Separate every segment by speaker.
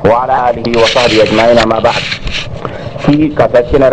Speaker 1: وعلى آله وصحبه أجمعين. ما بعد في كسرنا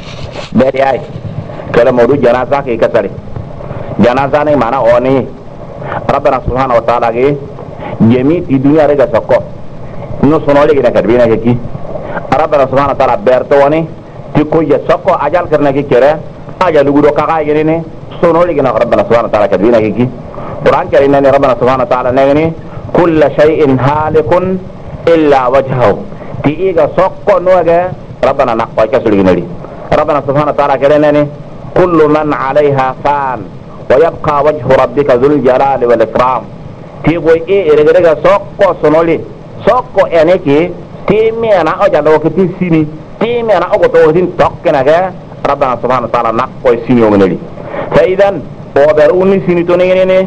Speaker 1: بداية كلام موضوع جنازة كي كسره جنازة نه معنا أوني ربنا سبحانه وتعالى كي جميع في الدنيا رجع سكوا إنه سنولي كنا كربينا كي ربنا سبحانه وتعالى بيرتواني تكوي سكوا أجل كرنا كي كره أجل لغو كاكا يجري سنولي كنا ربنا سبحانه وتعالى كربينا كي قرآن كرينا ربنا سبحانه وتعالى نغني كل شيء هالك إلا وجهه تيجا سكوا نوجا ربنا نقوي كسولي ربنا سبحانه وتعالى كرينا كل من عليها فان ويبقى وجه ربك ذو الجلال والإكرام تيجي إرجع سكوا سنولي سكوا يعني كي تيمي أنا أجل وقتي سيني تيمي أنا أقطعين تكنا كه ربنا سبحانه وتعالى نقوي سيني ومنلي فإذا أبروني سيني تونيني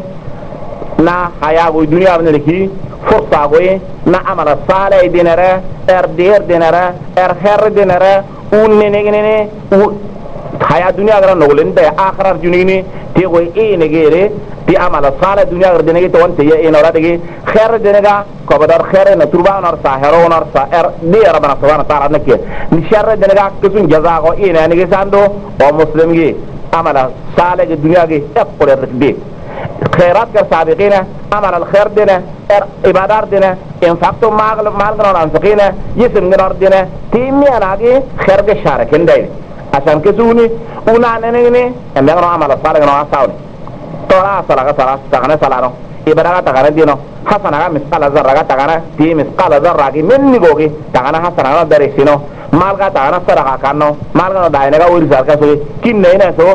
Speaker 1: نا حياة الدنيا منلكي فرصة قوي نا عمل صالح دينره دير دينره خير دينره ونينيني حياة الدنيا غير نقولين ده آخر الدنيا تيجي إيه نجيره تي عمل صالح الدنيا غير دينه توان تيجي إيه نورا تيجي خير دينه كبدار خير نتربا نار ساهر ونار ساهر دي ربنا سبحانه وتعالى نكيه نشر دينه كسون جزاء قو إيه نيجي ساندو أو مسلم جي عمل صالح الدنيا جي أقول الركبي خيرات كسابقين عمل الخير دينه عبادات دينه انفقتم مال كنا ننفقين يسمى نار دينه تيمي أنا جي خير كشاركين داير عشان كسوني ونعنني أن يقرأ عمل الصالح نوع ساوني ترى صلاة تغنى صلاة إبرة تغنى دينه حسنا مسقال ذرة تغنى تي مسقال ذرة كي من نقولي تغنى حسنا درسينه مالك تغنى صدقة كانه مالك داينه ورزق كسوي كين نينه سو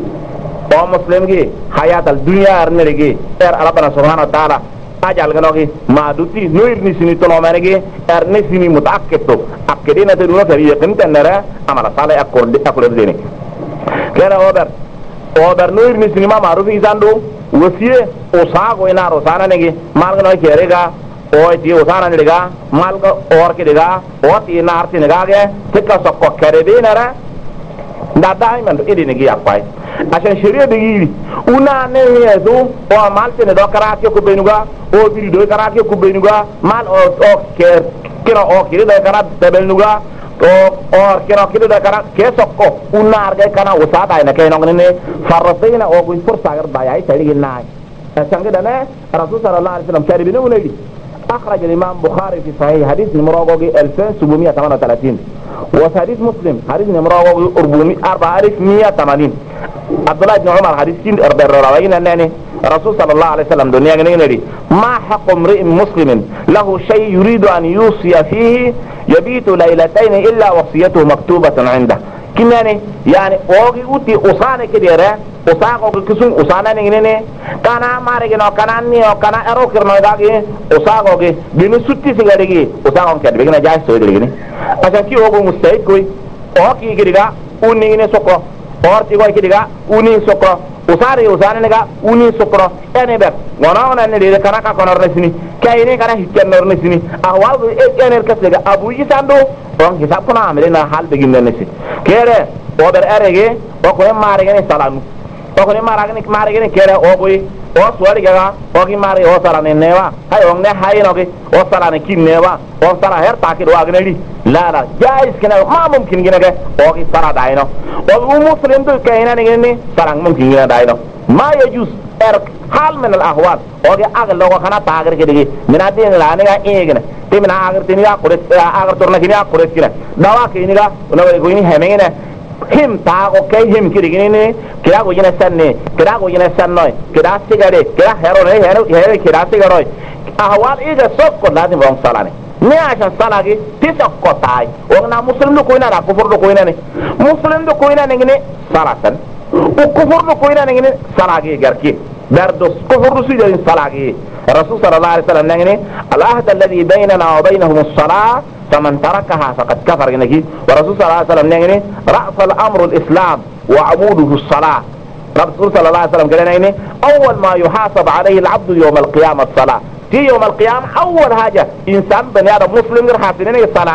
Speaker 1: أو مسلم كي حياة الدنيا أرني كي ربنا سبحانه وتعالى أجعل كنوكي ما دوتي نوير نسيني تلومانه كي نسيني متأكد تو أكدين تدونا فريق كنت نرى عمل صالح أكل دينه كنا أوبر نوير نسيني ما معروف إنسان دو وسيه أساق وينا روسانا نيجي مالك نوي كيريكا أو تي أسانا نيجا مالك أور كيريكا أو تي نارتي نيجا كه تكا سكوا كريبين نرى دائما إدي نيجي أقوي عشان شريعة بيجي ونا نهيزو أو مال تندو كراتيو كبينوغا أو بيدو كراتيو كبينوغا مال أو كنا أو كيري دو كرات تبينوغا أو كنا كيري دو كرات كيسوكو ونا أرجع كنا وساط أينا كينو كنني فرصينا أو كوي فرصة أقدر بايعي تري الناي عشان كده أنا الرسول صلى الله عليه وسلم شاربينه ونيجي أخرج الإمام بخاري في صحيح حديث نمرة 2738 وحديث مسلم حديث نمرة 4180 عبد الله بن عمر حديث كين أربعين أنني الرسول صلى الله عليه وسلم دنيا جنيني ما حق امرئ مسلم له شيء يريد أن يوصي فيه يبيت ليلتين إلا وصيته مكتوبة عنده كناني يعني أوجي أوتي أصانة كديرة أصاق أوجي كسون أصانة نيني كان مارجنا كان أني أو كان أروكر نوعاقي أصاق أوجي بنسوتي سيجاريجي أصاق أم كده بيجنا جاي سوي دليني عشان كي أوجو مستعد كوي أوكي كديرة ونيني سكوا और तिगोय की दिगा उनी सोक्रो उसारे नेगा उनी सोक्रो एने बेक वनावना ने दे kana का कोनर नेसिनी क्या इने kana हिक्कन नर नेसिनी अहवाल एक एनर कसलेगा अबू जी सांदो और हिसाब कोना हमरे ना हाल बेगिन नेसि केरे ओबर एरेगे ओ कोय मारेगे ने सलानु ओ कोय मारेगे ने केरे ओ बोई ओ सोरी गगा ओ की मारे ओ सला ने नेवा हाय ओंने हाय नोगे ओ सला ने किन नेवा ओ सला हेर ताकिर वागनेडी لا جائز كنا ما ممكن كنا كه أوكي صار داينو ومسلم تو كهينا نيجي صارن ممكن كنا داينو ما يجوز حال من الأحوال أوكي أغلى لو كنا تاجر كده من هذين لانه إيه كنا تي من أغلى تنيا كورس أغلى تورنا كنيا كورس كنا دوا كينيكا ونبغى كويني همينه هم تاعو كي هم كده كنينه كده كوينه سنة كده كوينه سنة كده سيجاره كده هيرو كده سيجاره أحوال إيه سوق كنا دي بام سالانه ne asan salagi tisa kotai wona muslim do koina na kufur do koina ne muslim do koina ne ngene salatan o kufur do koina ne ngene salagi garki dardo kufur do sujud salagi rasul sallallahu alaihi wasallam ngene al-ahd alladhi bainana wa bainahum as-salah faman tarakaha faqad kafar ngene wa rasul sallallahu alaihi wasallam ngene ra's al-amr al-islam wa amuduhu as-salah rasul sallallahu alaihi wasallam ngene awwal ma yuhasab alayhi al-abd yawm al-qiyamah as-salah في يوم القيامة أول حاجة إنسان بني آدم مسلم غير حاسين إنه الصلاة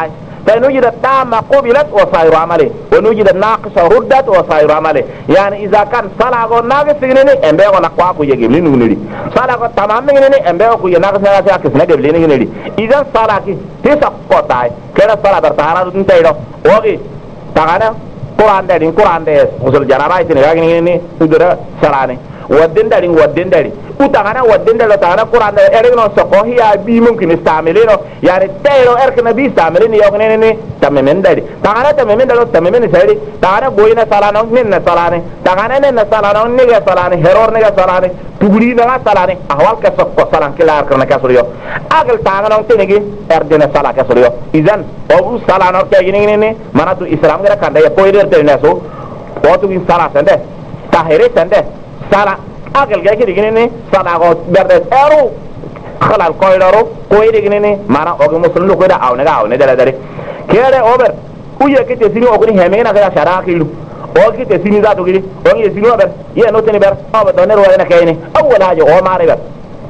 Speaker 1: فإن وجدت تامة قبلت وسائر عمله وإن وجدت ناقصة ردت وسائر عمله يعني إذا كان صلاة ناقص نيني أمبيغو نقواكو يجيب لين نيني صلاة تمام نيني أمبيغو يناقص ناقص كيس نجيب لين نيني إذا صلاة كي تسا قطعي كلا صلاة برتهارا نتايدو وغي تغانا قرآن دارين قرآن دارين غسل جنابا تنغاقين نيني ودرا صلاة ودين دارين utagana wadende lo tagana Quran da erigno sokohi ya bi mumkin istamilino yani tayro erkna bi istamilini yogne ne tamemen dadi tagana tamemen dalo tamemen sari tagana boyina salano ninna salane tagana ninna salano niga salane heror niga salane tuguri niga salane ahwal ka sokko salan kila erkna ka suriyo agal tagana on tenegi erdena sala ka suriyo izan obu salano ke gini ne manatu islam gara kanda ya poider teneso otu in sala sende tahire sende sala agal ga kidi gini sala go berde eru khalal koydaro koyde gini mana ogo musullu ko da awne dala dare kere over uye kite sini ogni hemena ga shara kilu o kite sini da to gidi o ngi sini over ye no teni ber aba to ne ro na kayni awwal haja o mare ber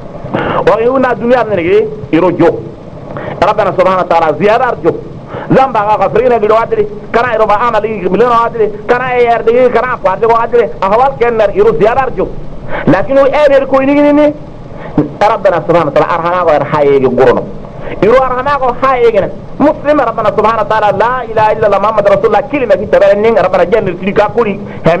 Speaker 1: o yuna dunya ne gidi iro jo rabbana subhanahu wa ta'ala ziyada arjo zamba ga gafrina bido adri kana iro ba amali bilano adri kana yardi kana qadde go adri ahwal kenner iro ziyada arjo لكن هو أمير كوينيني ربنا سبحانه وتعالى أرحمه وأرحيه قرنه يروى أرحمه وأرحيه مسلم ربنا سبحانه وتعالى لا إله إلا الله محمد رسول الله كلمة في تبارنين ربنا جنة سليكا كوري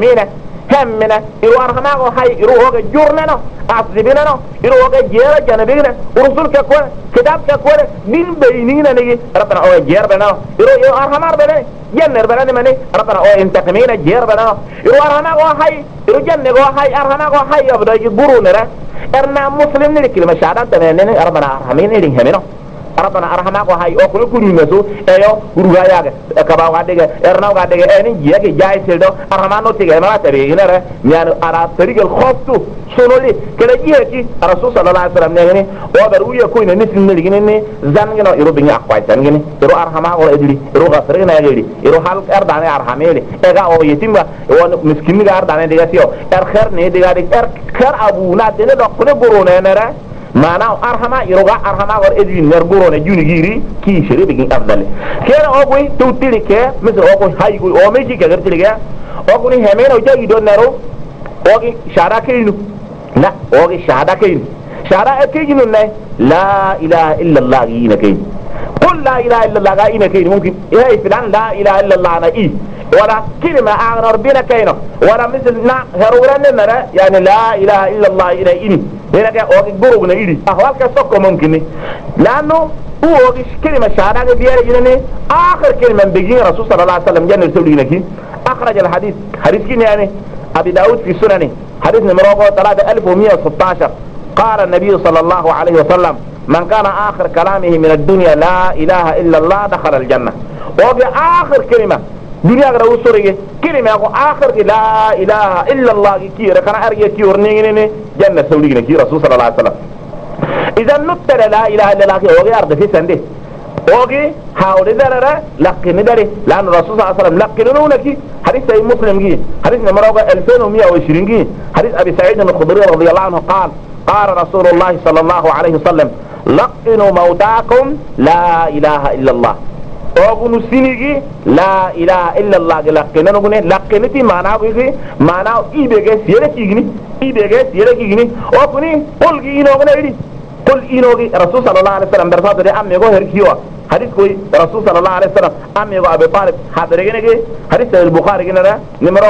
Speaker 1: همنا يروى أرحمه وأرحيه يروى جرننا أصدبنا يروى جيرا جنبنا ورسول كقول كتاب كقول من بيننا نيجي ربنا أو جير بنا يروى أرحمه بنا جنة بنا مني ربنا أو انتقمينا جير بنا يروى أرحمه وأرحيه يروى جنة وأرحيه أرحمه وأرحيه يبدأ يجبرون إرنا مسلم نكلمة شهادة تمنين ربنا أرحمين همنا ربنا أرحمه وأرحيه أقول كل مسو أيو ورجايا كبا واديك إرنا واديك أني جيك جاي سيلدو أرحمه نوتيك ما تبيعينه يعني على طريق الخوف تو سنولي كلا جيكي الرسول صلى الله عليه وسلم نيجي وبروي يكون نسل نيجي زانجنا يرو بيني أقوى زانجني يرو أرحمه وأدري يرو غفرنا يجري يرو حال أرداني أرحمه لي إذا أو يتيم ومسكين أرداني ديجاسيو أرخر نيجي أرخر أبونا تني دكتور برونا نرى mana arhama iroga arhama war edwi nerguro ne juni giri ki shiri bigin afdale kera ogoy tutili ke misal ogoy haygo o meji ke gertili ke oguni hemeno jagi don nero ogi shara kaynu la ogi shahada kaynu shara akaynu ne la ilaha illa allah ina kaynu qul la ilaha illa allah ina kaynu mumkin ya filan la ilaha illa allah na ولا كلمة عن ربنا كينه ولا مثل هرولنا نرى يعني لا إله إلا الله إلى إني هنا كي أقولنا إلي أهوالك سوكو ممكن لأنه هو كلمة شهادة بيارة جنني آخر كلمة بيجين رسول صلى الله عليه وسلم جنة رسولنا كي أخرج الحديث حديث كي يعني أبي داود في سننه حديث نمره 3116 قال النبي صلى الله عليه وسلم من كان آخر كلامه من الدنيا لا إله إلا الله دخل الجنة وفي آخر كلمة دنيا غير وصوري كلمة آخر لا إله إلا الله كي ركنا أرجع كي ورنيني جنة سولينا كي رسول صلى الله عليه وسلم إذا نتر لا إله إلا الله كي وغي أرض في سندي وغي حاول ذرة لقين ذرة لأن الرسول صلى الله عليه وسلم لقينونه كي حديث أي مسلم كي حديث نمرة 2120 كي حديث أبي سعيد الخدري رضي الله عنه قال رسول الله صلى الله عليه وسلم لقنوا موتاكم لا إله إلا الله أقول سينيجي لا إله إلا الله لكن أنا أقول لكن تي معناه بيجي معناه إيبجس يركيجني إيبجس يركيجني أقولي قل إنه غنيري قل إنه رسول صلى الله عليه وسلم برفعت ده أم يقول هركيوا حديث كوي رسول صلى الله عليه وسلم أم يقول أبي طالب هذا رجعني حديث البخاري جنا نمرة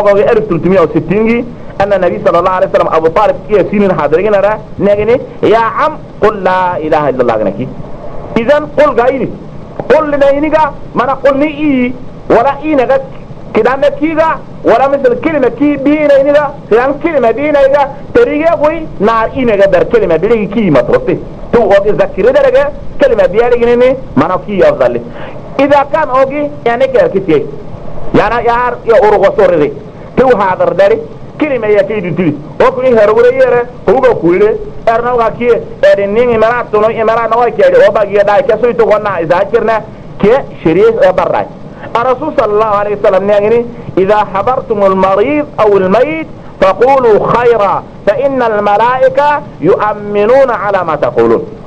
Speaker 1: 1360 أن النبي صلى الله عليه وسلم أبو طالب كي سين هذا رجعنا نجني يا عم قل لا إله إلا الله جنكي إذا قل غيري قل لنا إنيجا ما نقول نيجي ولا إنيجا كده نكيجا ولا مثل كلمة كي بينا إنيجا كلام كلمة بينا إنيجا تريجا قوي نار إنيجا در كلمة بيجي كي ما تروتي تو أوجي ذكر درجة كلمة بياري جنني ما نكي أفضل إذا كان أوجي يعني كيركتي يعني يا أورغو سوري تو هذا دري كلمة يكيد تري أكوني هرولي يره هو كويله أرناو كي أرنين إمارات تونو إمارات نوعي كده أو باقي ده كسوي تقولنا إذا كرنا كي شريف برا الرسول صلى الله عليه وسلم يعني إذا حضرتم المريض أو الميت فقولوا خيرا فإن الملائكة يؤمنون على ما تقولون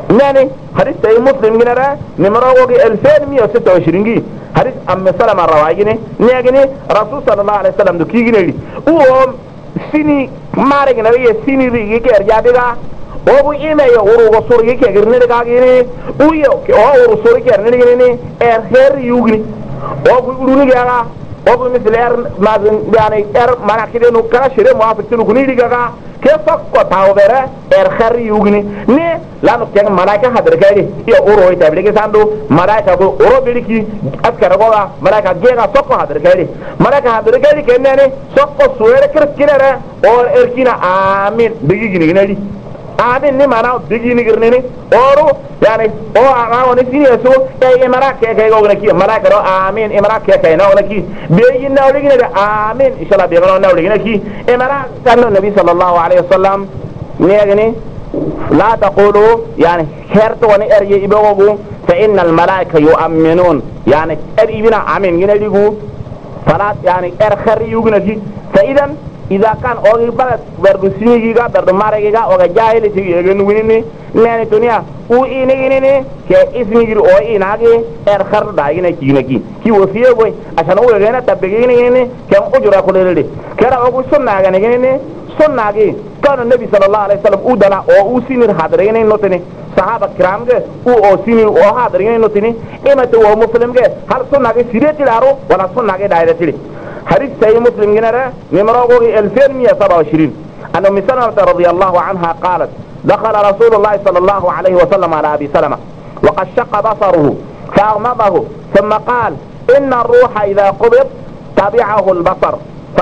Speaker 1: ناني حديث سي مسلم جنرا نمروغي 2126 جي حديث أم سلمة الروايجني نيجني رسول صلى الله عليه وسلم دو كيجني وهم سيني مارك نبي سيني ريجي كرجابيغا obu ime yo uru sori ke गर्ने ka gini uyo ke uru sori ke गर्ने gini her yugni obu uruni ga obu misler mazin yani mana kide no kana shire mo afitu kuni diga ke fakko tawbere her yugni ne lanu ke malaika hadar gari yo uru ita bilike sandu malaika go uru biliki askara go malaika gega fakko hadar gari malaika hadar gari ke ne fakko suere kirkire or erkina amin bigi gini gini amin ni mana bigi ni girne ni oru yani o ara woni sini so tay imara ke go ki mara karo amin imara ke na wala ki bigi na wala ki amin inshallah be na wala ki imara kan nabi sallallahu alaihi wasallam ni gani la taqulu yani kherto woni erje ibogo fa innal malaika yu'minun yani ibina amin gina digu fala yani khari yugna ki fa idan إذا كان أوغي بلد برد سينيجا برد مارجا أوغا جاهل تيجي ويني ناني تونيا وإني إني كإسمي جرو أو إناجي إرخر داينا كينكي كي وفيه بوي عشان هو غينا تبغيني إني كم أجرا كليلدي كرا أوغو سنة غني إني سنة غي كان النبي صلى الله عليه وسلم أودنا أو سينير حاضرين نوتني صحابة كرام جه أو سينير أو حاضرين نوتني إما تو مسلم جه هل سنة غي سيرتي لارو ولا سنة غي دايرة تلي حديث سي مسلم جنرا نمروغي 2127 أن أم سلمة رضي الله عنها قالت دخل رسول الله صلى الله عليه وسلم على أبي سلمة وقد شق بصره فأغمضه ثم قال إن الروح إذا قبض تبعه البصر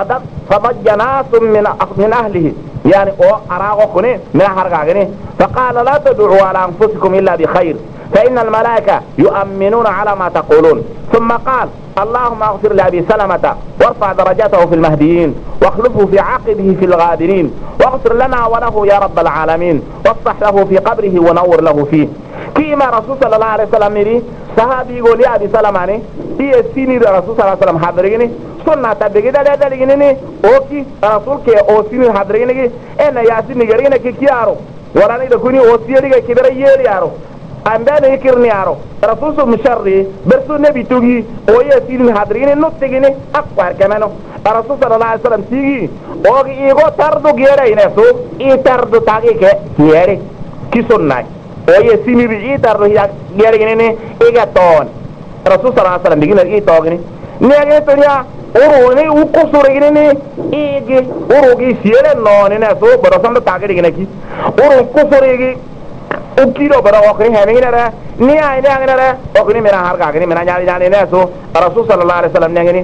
Speaker 1: فضج ناس من أهله يعني أراغكني من حرقاقني فقال لا تدعوا على أنفسكم إلا بخير فإن الملائكة يؤمنون على ما تقولون ثم قال اللهم اغفر لأبي سلمة وارفع درجاته في المهديين واخلفه في عقبه في الغابرين واغفر لنا وله يا رب العالمين واصلح له في قبره ونور له فيه كما رسول صلى الله عليه وسلم يري صحابي يقول يا أبي سلمة هي سيني رسول صلى الله عليه وسلم حضريني سنة تبقى دا لغنيني اوكي رسول كي او سيني حضريني انا ياسيني غريني كي كيارو ولا نيدكوني او سيني كبير يارو أمبارح يكرني عارو رسول مشري برسول النبي توجي ويا سيدنا حضرين نوتيجيني أكبر كمانه رسول صلى الله عليه وسلم تيجي أوجي إيغو تردو غيره ينسو إيه تردو تاجي كغيره كيسوناي ويا سيني بيجي تردو غيره ينني إيغا تون رسول صلى الله عليه وسلم بيجي إيه توجني نيجي تونيا أوروني وكسوريني إيجي أوروجي سيره نوني نسو برسول تاجي ينكي أورو كسوريجي ukiro bara okri heminara ni ayne angara okri mera har gagni mera nyali ne so rasul sallallahu alaihi wasallam ngani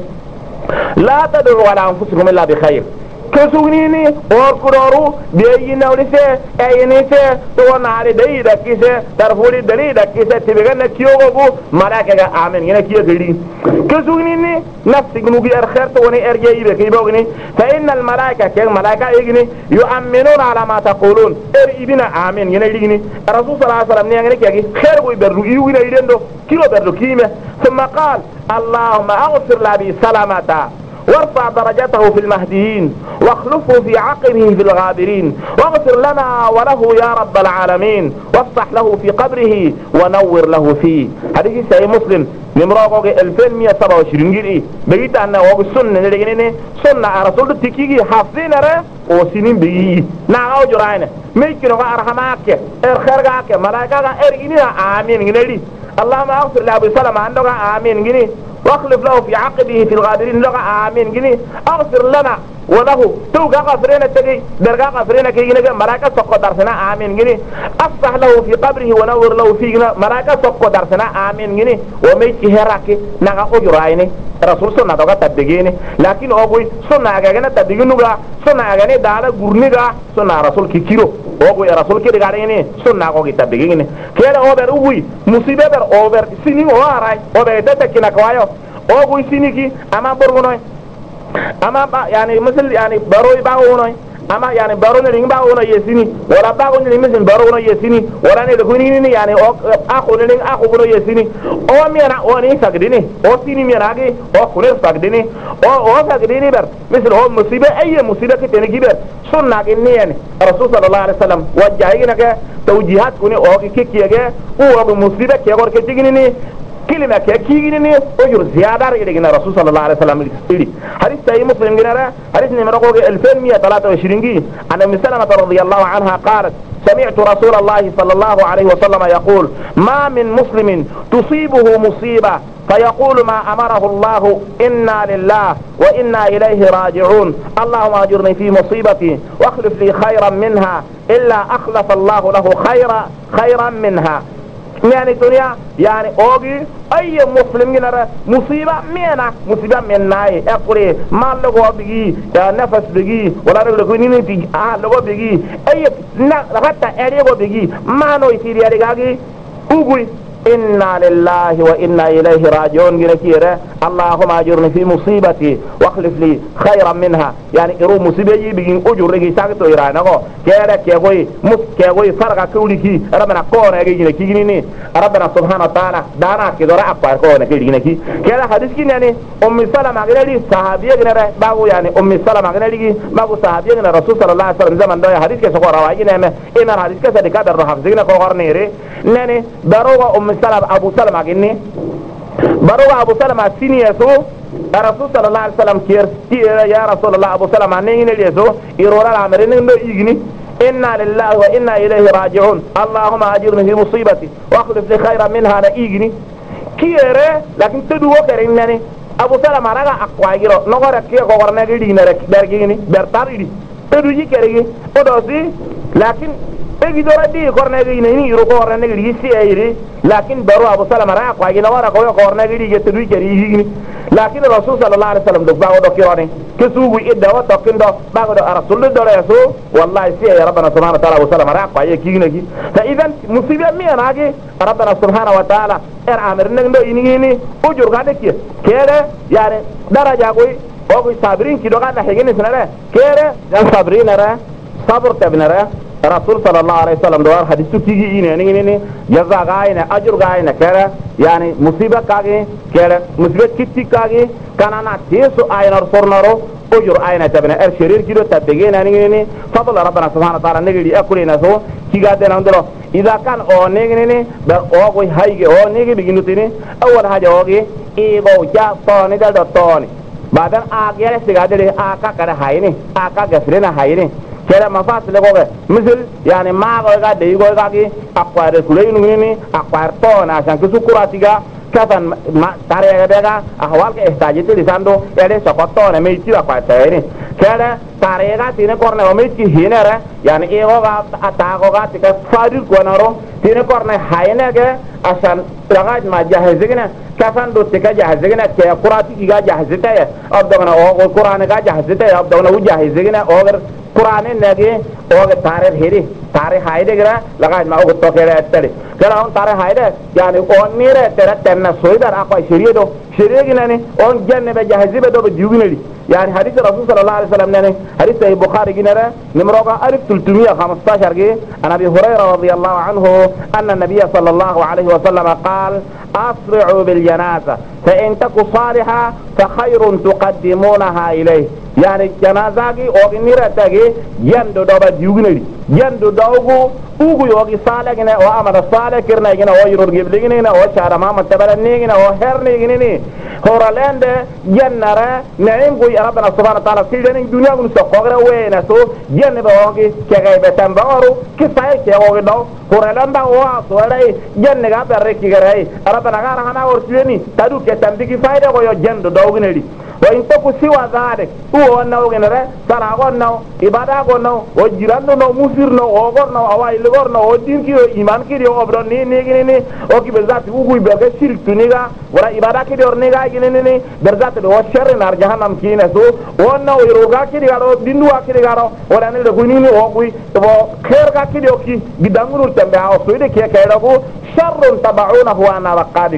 Speaker 1: la tad'u ala anfusikum illa bi khair كسونيني أوركورو بيجينا ولسه أينيسه تو ناري داي دكيسه ترفولي دلي دكيسه تبغى نكيوغو ملاكا آمين هنا كيو غري كسونيني نفس جنوبي أرخير توني أرجعي بكي بوغني فإن الملائكة كين ملائكة يجني يؤمنون على ما تقولون إبنا آمين هنا يجني الرسول صلى الله عليه وسلم نيجي كي خير ويبرو يوينا يدندو كيلو برو كيمة ثم قال اللهم أغفر لأبي سلمة وارفع درجته في المهديين واخلفه في عقبه في الغابرين واغفر لنا وله يا رب العالمين وافتح له في قبره ونور له فيه. حديث سي مسلم نمرق 2127 جري بقيت أن هو السنة نلقيني سنة رسول التكيجي حافظين ره وسنين بيجي نعاو جراينا ميكنو أرحمك إرخرجك ملاكك إرجيني آمين جنلي اللهم اغفر لأبي سلمة عندك آمين جني واخلف له في عقبه في الغابرين لغا آمين جني اغفر لنا وله توقع غفرين التقي درقا غفرين كي جنجا ملاكا سقو درسنا آمين جني افتح له في قبره ونور له فيه ملاكا سقو درسنا آمين جني وميكي هراكي نغا اجرائني رسول سنة دوغا تبقيني لكن اوغوي سنة اغاقنا تبقينوغا سنة اغاني دالا قرنيغا سنة رسول كي كيرو اوغوي رسول كي دغاريني سنة اوغي تبقيني كيلا اوبر اوغوي مصيبة بر اوبر سنين وراي اوبر تتكينا كوايو اوغوي سينيكي اما برغنوي اما يعني مثل يعني بروي باغونوي ama yani barona ring ba ona yesini wala ba ona ring mesin barona yesini wala ne de kuni ni yani o akhu ne ring akhu ono yesini o miana oni sagdini o sini miana ge o kune sagdini o sagdini ber misal o musibe ay musibe ke tene giber sunna ge ne yani rasul sallallahu alaihi wasallam wajjahi ne ke tawjihat kuni o ke kiyege o musibe ke gor ke tigini ni كلمة كيجيني أجر زيادة إلى الرسول صلى الله عليه وسلم إلي حديث سيد مسلم جنرا حديث نمرقه 2123 عن أم سلمة رضي الله عنها قالت سمعت رسول الله صلى الله عليه وسلم يقول ما من مسلم تصيبه مصيبة فيقول ما أمره الله إنا لله وإنا إليه راجعون اللهم أجرني في مصيبتي واخلف لي خيرا منها إلا أخلف الله له خيرا منها يعني الدنيا يعني اوغي اي مسلم ينرى مصيبه مينا مصيبه من ناي اقري ما لغو بيجي نفس بيجي ولا لغو ني تي لغو بيجي اي حتى اريغو بيجي ما نو يسيري اريغاغي اوغي إنا لله وإنا إليه راجعون جنكيرة اللهم أجرني في مصيبتي واخلف لي خيرا منها يعني إرو مصيبة يبين أجر رجي ساكتو إيرانه كيرا كيغوي فرقا كوليكي ربنا كون يجي جنكي جنيني ربنا سبحانه وتعالى دانا كدورا أقوار كون يجي جنكي كيرا حديث كي يعني أم سلمة غنالي صحابية غنالي باغو يعني أم سلمة غنالي باغو صحابية غنالي رسول صلى الله عليه وسلم زمن دوية حديث كسوكو رواجي نعمة إنا حديث كسادكا در رحفظين كوغر نيري ناني داروغا أم سلمة أبو سلمة غني بروغا أبو سلمة سيني يسو رسول صلى الله عليه وسلم كير يا رسول الله أبو سلمة نيني يسو إرورا العمرين نندو إيجني إنا لله وإنا إليه راجعون اللهم أجرني في مصيبتي وأخلف لي خيرا منها أنا إيجني كير لكن تدوه كرينني أبو سلمة رغا أقوى جيرو نغور كي غورنا جيدي نرك برجيني برتاريدي تدوجي كريجي ودوسي لكن اجدور دي كورنيغي ني يرو كورنيغي سي ايري لكن برو ابو سلمة را كواجي نوارا كو كورنيغي جتدوي كريجي لكن الرسول صلى الله عليه وسلم دو باو دو كيروني كسوغو يدا وتوكندو باو دو رسول دو رسو والله سي يا ربنا سبحانه وتعالى ابو سلمة را كواجي كيغنغي فاذا مصيبه ميناغي ربنا سبحانه وتعالى ار امر نغدو ينيني اجور غادكي كده يعني درجه كوي او صابرين كي دوغا نحيغني سنره كده جان صابرين را صبر تبنره رسول صلى الله عليه وسلم دوار حديثو كيجي إني جزا غاينة أجر غاينة كده يعني مصيبة كاغي كده مصيبة كتي كاغي كان أنا تيسو آينا رسول نارو أجر آينا تبنى الشرير كيلو تبتغين إني فضل ربنا سبحانه وتعالى نجري أكلي نسو كيغا دينا ندلو إذا كان أو نيجي بل أوغي هايجي أو نيجي بيجي نتيني أول حاجة أوغي إيغو جا طوني دل طوني بعدين آغير سيغادري آكا كده هايني آكا غفرين هايني كده مفاصل لغوغه مثل يعني ما غوغا ديغوغا كي اقوار كلين نيني اقوار طون عشان كسكراتيغا كفن ما تاريغا دغا احوال احتاجتي لساندو يدي سقطون ميتي اقوار تايني كده تاريغا تيني كورنه وميتي هينره يعني ايغوغا اتاغوغا تك فادير كونارو تيني كورنه هاينه عشان لغايه ما جهزنا كفن دو تك جهزنا كي قراتي كي جهزتاي ابدغنا او قران كا جهزتاي ابدغنا وجهزنا اوغر قرآن نجى أو تاريخ هيري تاريخ هايدة كذا لقاعد ما أقول توكيله أتري كذا هم تاريخ هايدة يعني أون ميرة ترى تنا سويدار أقوى شريه كناني أون جن بجهزي بدو بجيوبيني يعني حديث الرسول صلى الله عليه وسلم ناني حديث صحيح البخاري كنارا نمرقة 1315 كي عن أبي هريرة رضي الله عنه أن النبي صلى الله عليه وسلم قال أسرعوا بالجنازة فإن تكو صالحة فخير تقدمونها إليه يعني جنازاكي أغنيرة تاكي يندو دوبا ديوغنري يندو دوغو أوغو يوغي صالح كنا وعمل صالح كرنا كنا ويرور جبلغنا وشعر ماما تبلنينا وحرنينا هورالند جنرا نعيم قوي ربنا سبحانه وتعالى سيدنا الدنيا كن سقوغرا وين سو جن بوغي كغيبه تنبارو كفايه كيوغي دو هورالند واسو راي جن غا بركي غراي ربنا غا رحنا ورسيني تادو كتمبي فايده كو جن دوغنري وإن تكو سوى ذلك هو أنه غنرا سراغنا إبادة وجيران مسير وغرنا أوائل ودين كيو إيمان كيو أبرون نيجي أوكي بذات وغوي بيرك شرك تنيغا ولا إبادة كيو نيغا جنيني بذات وشر نار جهنم كينا سو وأنه يروغا كيو دينوا كيو ولا نيجي وغوي خير كيو كي بدمور تنبه أو سويد كيو شر تبعونه وأنا وقادكم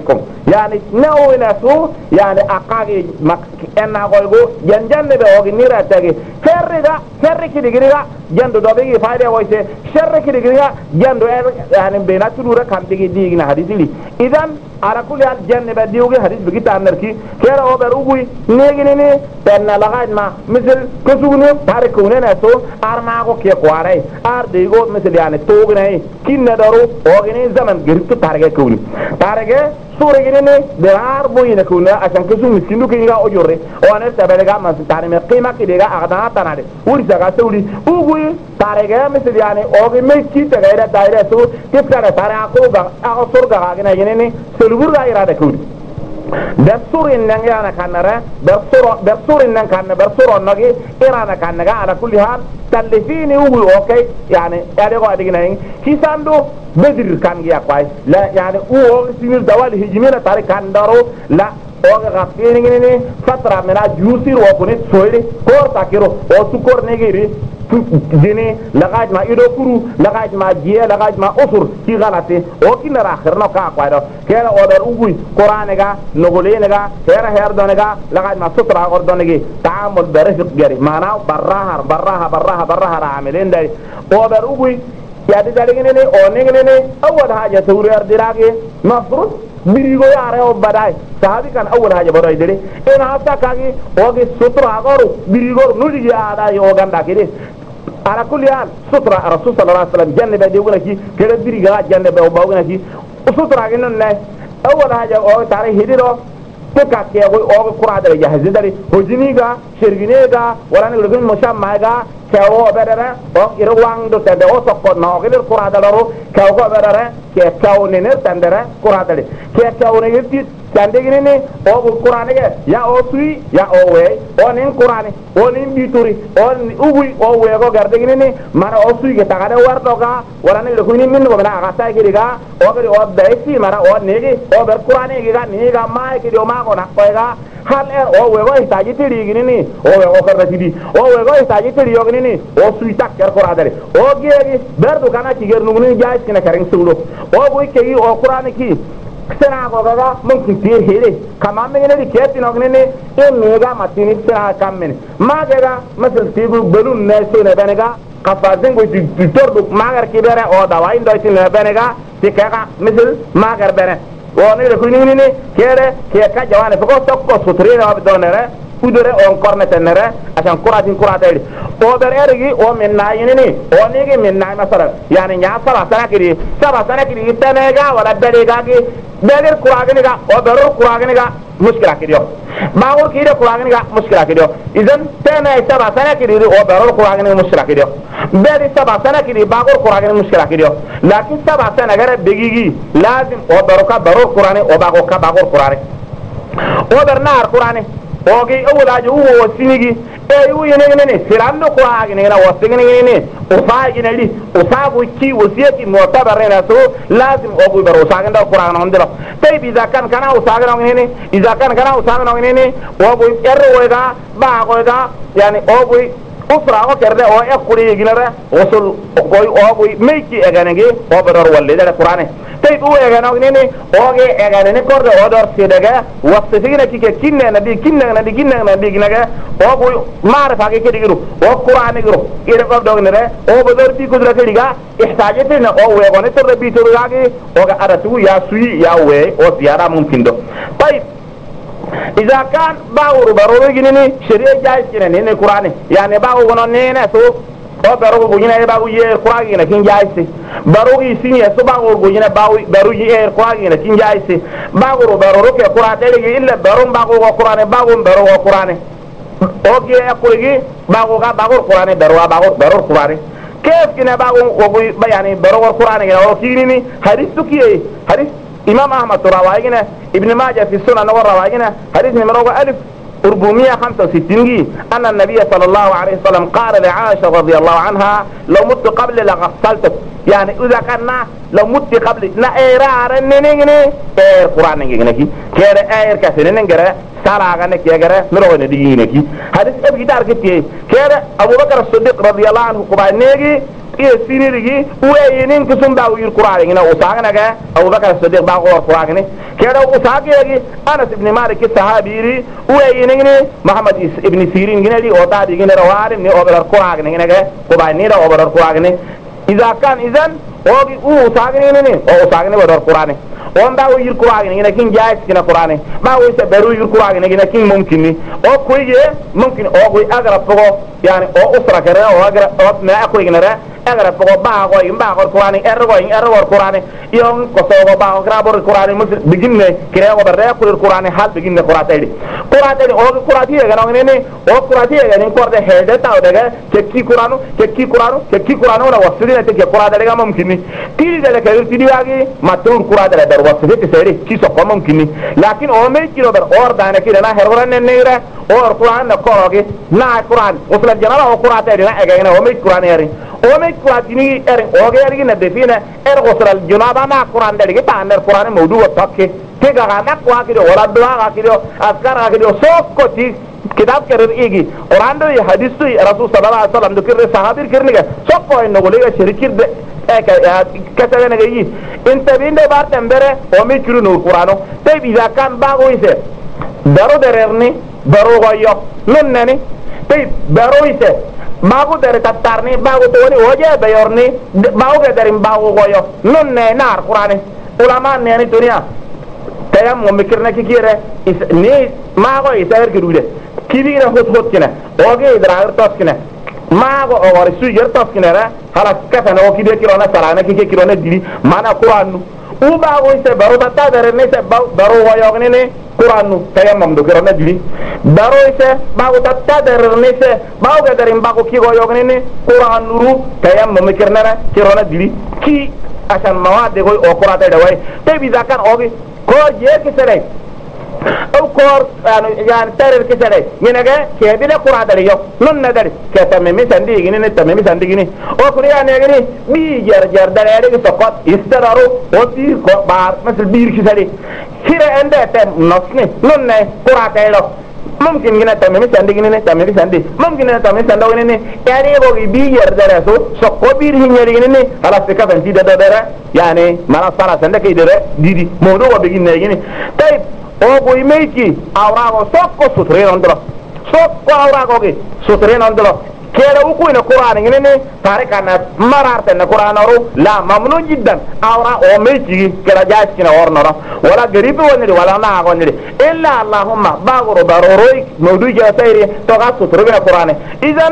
Speaker 1: yani nawina su yani aqage mak enna goygo janjande be ogi nira tagi ferri kidigiriga jando do be faade woyte sherri kidigiriga jando yani be na tudura kam digi digina hadisi idan ala kulli al janne be diugi hadis be kita nerki kera o be rugui negini ni penna lagaj ma misal kusugunu pare ko ne so arma ko ke ko are ar de go misal yani togne kinna daru ogini zaman girtu targe kuni targe sura gini ne da har boyi na kuna a kan kusu miskindu kin ga ojore o ne tabere ga mas tare me qima ki de ga agda tanade uri saga saudi ugui tare ga misal yani ogi me ki ta ga ira daire so tisara tare ako ga ako surga ga gina gini ne sulbur ga ira da kudi da surin nan yana kanara da surin nan kan da suron nagi ira na kan ga ala kulli hal tallifini ugui okay yani ya de go adigina kisando bedir kan ya kwai la yani o sinil dawal hijimina tare kan daro la o ga fini ni fatra mena jusir o kuni soide kor takiro o sukor negiri jini lagaj ma ido kuru lagaj ma jiya lagaj ma usur ki galate o kinara akhirno ka kwai do kera o dar ugui qur'an ga nogolene ga hera her donega lagaj ma sutra or donegi taamul barafiq gari mana barraha amelen dai o dar ugui ya di daligene ne o negene ne awal haja sawri ardirage mafrud birigo yare o badai sahabi kan awal haja barai dire en hafta kagi oge sutra agoru birigo nudi ya ada yo ganda kide ala kulli hal sutra rasul sallallahu alaihi wasallam janne be deguna ki kede biriga janne be o bawuna ki sutra gi non ne awal haja o tare hidiro ka ke o qur'an da jahazidari hojiniga sherginega wala ne lugun mushammaga kawo bedere o iro wangdo tende o sokko no gilir qur'an da ro kawo go bedere ke kawo ne ne tendere qur'an da ke kawo ne yitti tande gini ni o qur'an ge ya o sui ya o we o nin qur'an o nin bituri o ugui o we go garde gini ni mara o sui ge tagada wardo ga wala ne lugun ni min go na ga sai giriga o gari o daisi mara o negi o ber qur'an ge ga ni ga mai ke do ma go na ko ga hal o we go itaji tiri gini ni o we go karda tidi o we go itaji tiri yo gini ni o sui tak ker qur'an dare o geri berdu kana ci ger nuguni jais kina karin sulo o boy ke o qur'an ki sena go ga mun ki hele kama men ne ke ti no ne e mega matini sena kamen ma ga masal tibu belun ne so ne benega kafazen go ti tordu magar ki bere o da way ndo ti ne benega ti ka misal magar bere o ne ko ni ne kere ke ka jawane ko tokko sutrina wa donere udere on korne tenere asan quratin qurata o ber ergi o minna yini o nigi minna masala yani nya sala sana kiri tenega wala belega gi beger quragani ga o berur quragani ga mushkila kidio bawur kire quragani ga mushkila kidio idan tena sana kiri o berur quragani mushkila kidio beri sana kiri bawur quragani mushkila kidio lakin sana gara begigi lazim o beruka berur qurani o bago ka bawur qurani o bernar qurani ogi awlaaju wo sinigi e yu yene ne sirando ko agi ne na wasigi ne o faagi ne li o faagu ki wasiyati mu'tabar na so lazim ogu baro saga nda qur'an on dilo tay bi zakan kana o saga ne iza kan kana o saga ne ogu erro wega ba go ga yani ogu usra o kerde o ekuri ginara wasul ogu ogu meiki eganege o baro walle da qur'an tay bu egana ne oge egana ne korde odor sidaga wasifina kike kinna nabi ginaga o bu maarifa ke digiru o qur'an giru ire ko dognere o bodor ti kudra kediga ihtajatena o we gone to rabbi to gagi o ga aratu ya suyi ya we o ziyara mumkin do tay iza kan bawru baruru ginini sharia jais kinene ne qur'an yani bawu gono ne so o baro go nyina ba go ye qur'an na kin jaisi baro gi sinye so ba go nyina ba baro yi e qur'an na kin jaisi ba go baro ke qur'an tele gi illa baro ba go qur'an ba go baro go qur'an o gi e ko gi ba go ga ba go qur'an baro qur'an kef kina ba go bayani baro go qur'an ga o kinini hadith tukiye hadith imam ahmad rawayina ibn majah fi sunan wa rawayina hadith numero 1465 أن النبي صلى الله عليه وسلم قال لعائشة رضي الله عنها لو مت قبل لغسلتك يعني إذا كان لو مت قبل نأيرا رنينيني إير قرآن نجينكي كير إير كسرين نجرا سارا غنك يجرا مروه ندينكي هذا سبب كتير كتير كير أبو بكر الصديق رضي الله عنه قبائل نيجي sinirigi ueyinin kusum ba uyir qur'ani ngina usagana ga Abu Bakar Siddiq ba qor qur'ani keda usagiyagi Anas ibn Malik sahabiri ueyinin ni Muhammad ibn Sirin ngina di otadi ngina rawari ni obar qur'ani ngina ga ko ba ni da obar qur'ani iza kan izan ogi usagini ni o usagini obar qur'ani on ba uyir qur'ani ngina kin jaay kina qur'ani ba uy se beru uyir qur'ani ngina kin mumkin ni o koye mumkin o koy agara pogo yani o usra kare o agara o ma akoy ngina agara pogo ba ko imba ko qur'ani ergo qur'ani yon ko so ba ko grabor qur'ani musul biginne kire ko bare ko qur'ani hal biginne qur'ani o qur'ani ga no ne o qur'ani ga ni ko de hede taw daga kekki qur'anu na wasudina te qur'ani daga mumkin ni tiri daga kare tiri wagi matur qur'ani daga wasudite te sere ki so ko mumkin ni lakin o me kiro ber or dana ki na hergoran ne neira or qur'an na ko ge na qur'an usul janaba o qur'ani na ga ina o me qur'ani yari o me qur'ani er o ge yari na defina er usul janaba na qur'an de ta ner qur'ani mawdu wa takke te ga na ko akido wala dua akido askar akido so ko ti kitab kerer igi orando ya hadisu rasul sallallahu alaihi wasallam dukir sahabir kirniga so ko en no le shirkir de kasa ne yi intabinde bar tambere o mi kiru no qur'ano te bi zakan bago ise daro dererni daro goyo non nani te daro ise bago dere tatarni bago to ni oje bayorni bago ge derim bago goyo non ne nar qur'ani ulama ne ni dunia tayam mo mikirna ki kire ni mago ise kirude kibira hot kina oge idrar tos kina mago o wari su yer tos kina ra hala kata no kide kirona sarana ki kirona dili mana qur'anu u bago ise baro ta dere ne se baro goyo ne qur'anu tayam do kirona dili baro ise bago ta dere ne se bago ge derim bago ki goyo ne qur'anu tayam mo mikirna ra kirona dili ki asan mawade go o qur'ata de way te bi zakan oge ko je ki sere او كور يعني ترى كده ينجا كيبي القرآن ده يو نون ندري كتممي سندي جيني نتممي سندي جيني او كوري يعني جيني بيجر جر ده يعني كسقط يستدارو وتي بار مثل بير كده كده عنده تم نصني نون نه قرآن ده ممكن جينا تممي سندي جيني تممي سندي ممكن جينا تممي سندو جيني يعني هو بيجر ده سو سقط بير هنيا جيني على فكرة فنتي ده يعني ما نصنع سندك كده دي موضوع بيجينا جيني طيب o boy meiki awrago sokko sutreno ndro sokko awrago ge sutreno ndro kera uku ina qur'an ngene tare kana mararte na qur'an ru la mamnu jiddan awra o meiki kera jaskina ornoro wala garibe woniri wala na goniri illa allahumma bagoro daroroi modu ja sayri to ga sutrena qur'an idan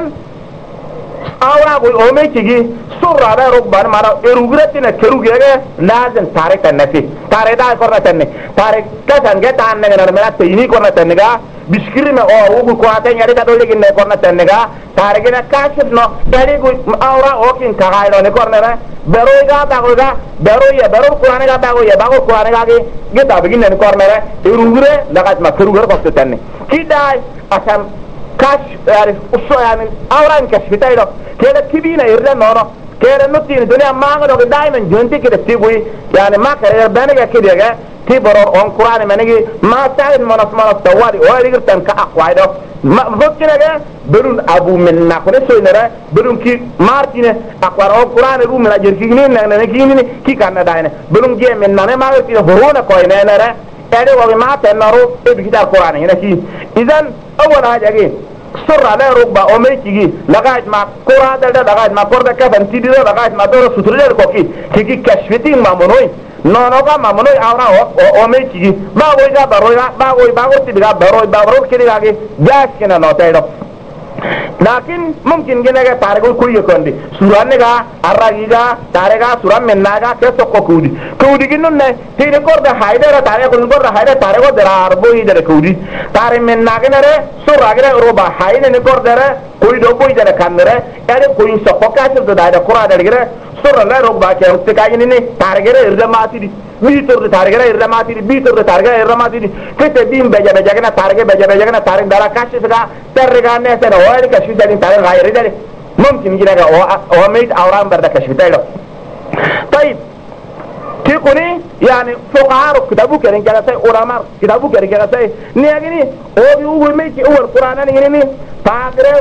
Speaker 1: awrago o meiki surra da rubban mara erugratina kerugege lazim tare kanati tare da korna tanne tare kasange tanne na mera tini korna tanne ga biskiri me o ugu ko ata nyari da dole ginne korna tanne ga tare gena kashif no dari gu awra o kin kagailo ne korna ra bero ga ta go ga bero qur'ane ga ta go ya ba go qur'ane ga ge geta beginne ne korna ra erugre lagat ma kerugre ko tanne kidai asam kash yani usso yani awra in kashfitailo keda kibina irda no kera nuti ni dunia manga do diamond jonti kida tibui yani ma kare banaga kidega tiboro on qur'an manigi ma ta'id manas tawari o rigirtan ka aqwaido ma vokkinaga berun abu minna ko so inara berun ki martine aqwar on qur'an ru mena jerki ni na kini ki kanna daine berun je minna ne ma ti horona ko ina nara ede wo ma tenaro e bi kitab qur'an ina ki idan awwal haja ge surra la rubba o meiki lagaaj ma qur'an da lagaaj ma korda ka ban tidira lagaaj ma doro sutrele ko ki kashfiti ma monoi no ga ma monoi awra o meiki ba go ga baro tibiga baro kiriga ge jaskina no taydo lakin mumkin ginaga tarego kuyi kondi surannega arragiga tarega suram mennaga keso ko kudi ginnon ne tire korda haidara tare ko korda haidara tarego derar boyi dere kudi tare mennaga nere suragre roba haine ne kordere koyi do boyi dere kamere ere koyi sokka sir da da qura dere surra la roba ke ustika yini targere irda matidi bitor de targere irda matidi bitor de targere irda matidi kete bim beja gena targe beja gena targe dara kashi sega terga ne sera wali kashi dari targe gairi dare mumkin ginaga o meit awran barda kashi taylo طيب تكوني يعني فقهاء كتابو كرين جلسة علماء كتابو كرين جلسة نيجي او بيقول ميتي هو القرآن نيجي تاجر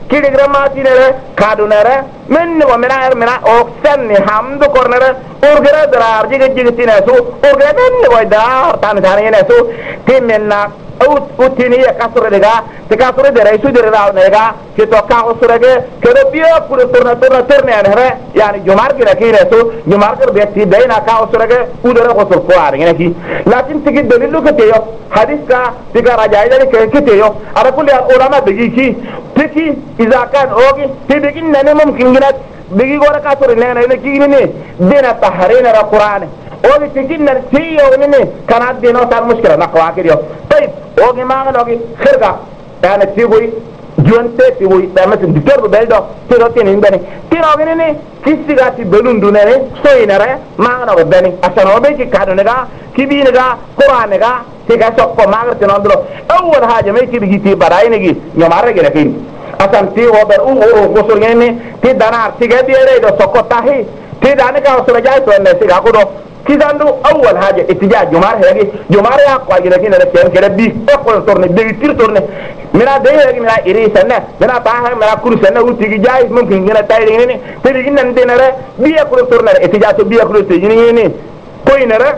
Speaker 1: kiligramati nere kadunere men wa mena o sanni hamdu kornere urgara darar jige tinesu urgara men wa dar tan yenesu timenna utini kasure dega te kasure de raisu de raw nega ke to ka usurage ke do biya pure torna anere yani jumar ki rakire so jumar कर व्यक्ति देना का उसरे के उधर को सर को आ रहे हैं कि लेकिन तिकी दलीलों के तेयो हदीस का तिका राजाई जाने के तेयो अरे कुल यार ओरामा बिगी की तिकी इजाकान होगी ती बिगी नने मुमकिन गिना बिगी गोरा का सर लेना है कि नहीं देना तहरीन रा कुरान ओगी तिकी नरसी होगी कनात देना सार मुश्किल ना कवा के दियो तई ओगी मांगन होगी खिरगा यानी ती कोई जुनते ती कोई तमस दिटर बेल्डो तिरोती नहीं बने तिरोगे नहीं किसी का ती बलून दूने ने सोई न रहे मांगना बदनी अच्छा नौबे की कानून का किबी ने का कुरान का ठीक है सब को मांगर ते नंदलो अव्वल हाजे में की बिगी बराई ने की हमारे के रखी अच्छा ती वो बर ओ गोसुरगे ने ती दाना ठीक है दिए रे तो सकता है ती दाने का उसमें जाए तो ने सिगा को दो किसानdu awwal haja ittija jumar hegi jumar ya kwa gina kina ken kere bi ko torne de tir torne mina de hegi mina iri sanna mina ta ha mina kuru sanna uti gi jay mumkin gina tayri ni te gi nan de nare bi ko torne ittija to bi ko te ni ni koy nare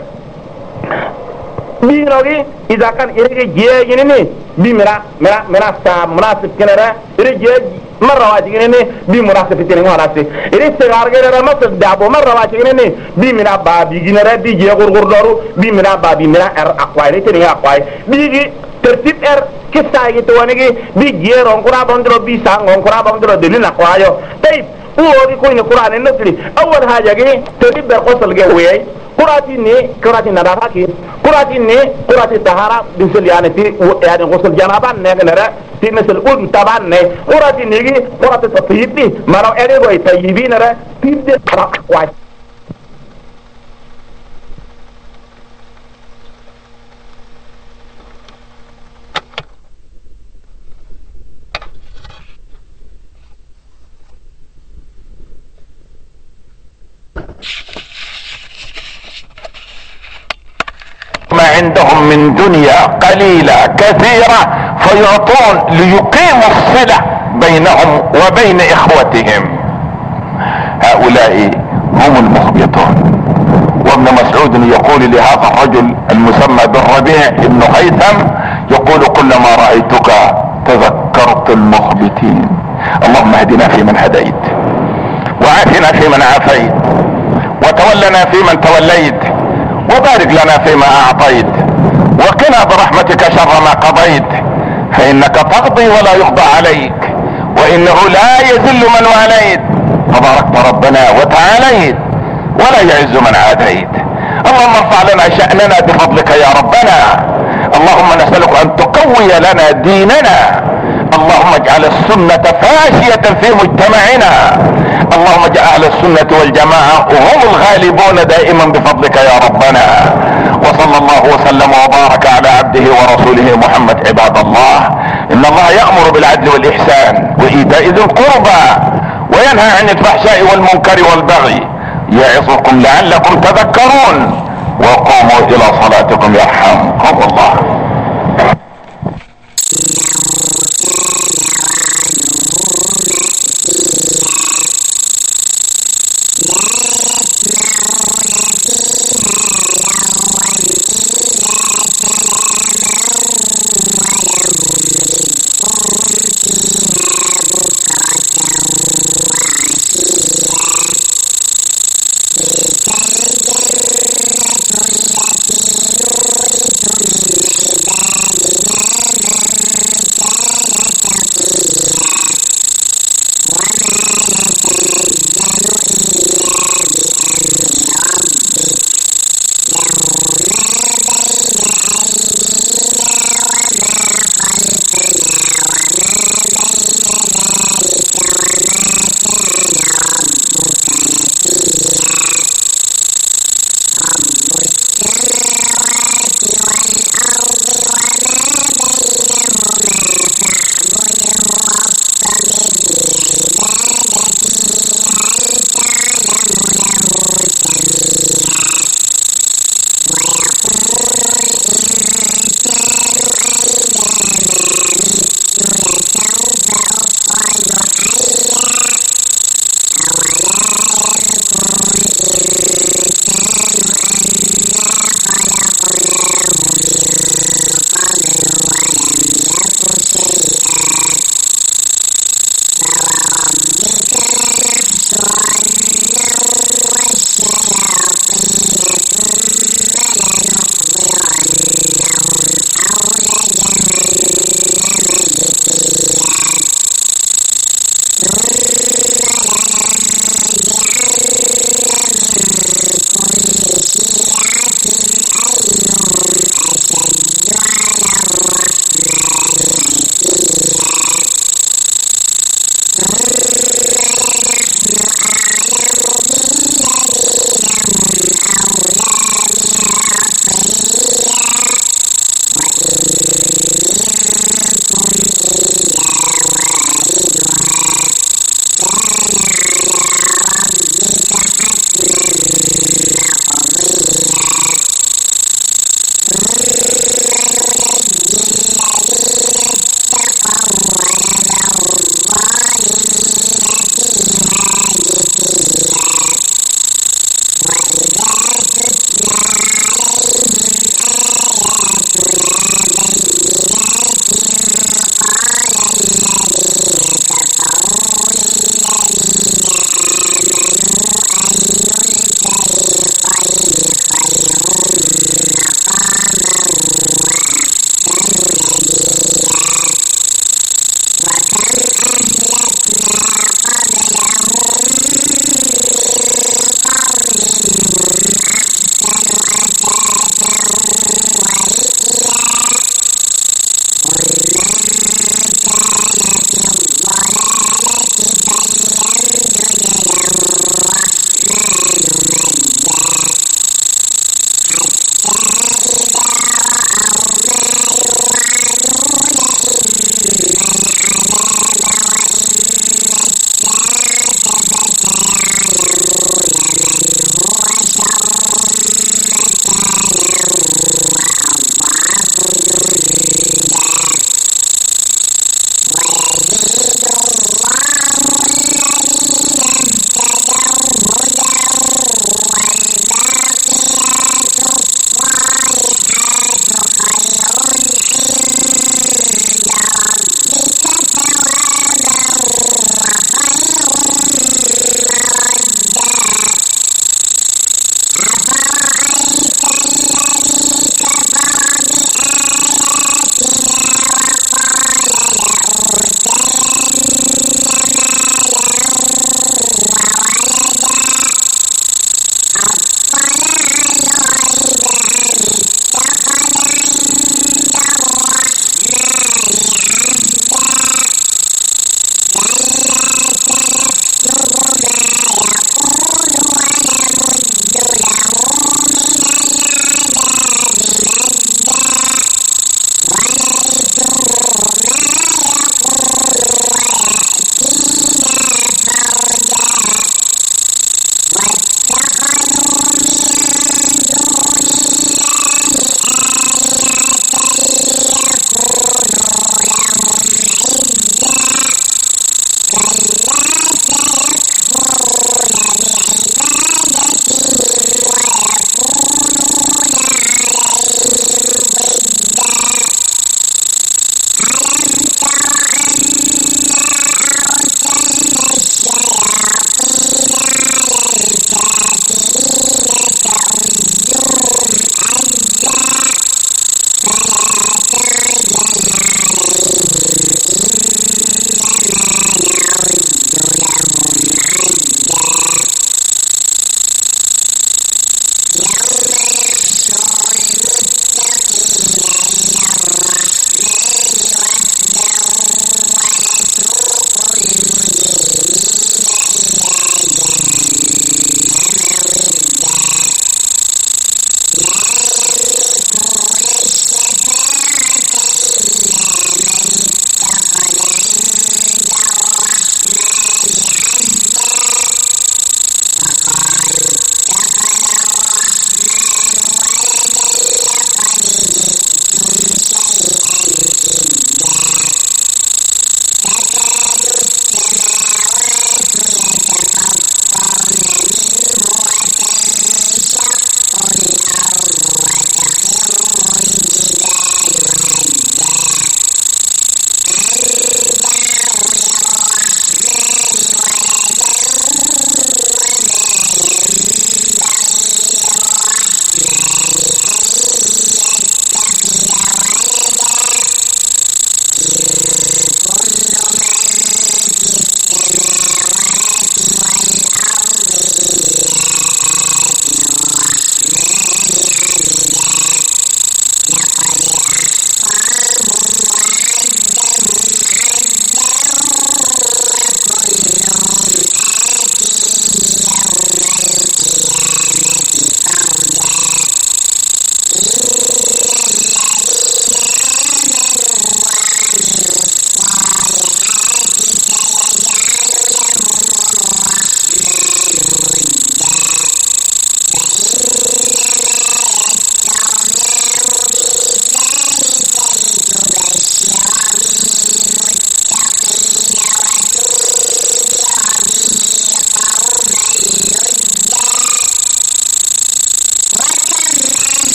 Speaker 1: bi nogi iza kan iri ge gini ni bi mina sa munasib kinara iri ge مرة واجيني بي مناسب تيني مناسب إذا سعر غير ما تدابو مرة واجيني بي منا بابي جيني بي جي غور بي منا بابي منا أقوى تيني أقوى بي ترتيب كسائي توانيكي بي جي رونكورا بندرو بي سان رونكورا بندرو دلين أقوى طيب هو يكون القرآن النصري أول حاجة كي ترتيب برقصل جوي قراتي ني قراتي ندافاكي قراتي ني قراتي طهارة بنسل يعني يعني غسل جنابان نغنرا في مثل قد تبان ني قراتي نيجي قراتي تطيبي مرو اري وي طيبين را تيبدي قرات
Speaker 2: ما عندهم من دنيا قليلة كثيرة فيعطون ليقيموا الصلة بينهم وبين اخوتهم. هؤلاء هم المخبطون. وابن مسعود يقول لهذا الرجل المسمى بالربيع ابن هيثم يقول كلما رأيتك تذكرت المخبتين. اللهم اهدنا فيمن هديت وعافنا فيمن عافيت وتولنا فيمن توليت وبارك لنا فيما اعطيت وقنا برحمتك شر ما قضيت فانك تقضي ولا يقضى عليك وانه لا يذل من واليت تباركت ربنا وتعاليت ولا يعز من عاديت. اللهم ارفع لنا شأننا بفضلك يا ربنا. اللهم نسألك ان تقوي لنا ديننا. اللهم اجعل السنة فاشية في مجتمعنا. اللهم اجعل اهل السنة والجماعة هم الغالبون دائما بفضلك يا ربنا. وصلى الله وسلم وبارك على عبده ورسوله محمد. عباد الله ان الله يأمر بالعدل والاحسان وايتاء ذي القربى وينهى عن الفحشاء والمنكر والبغي يعظكم لعلكم تذكرون وقوموا الى صلاتكم يرحمكم الله.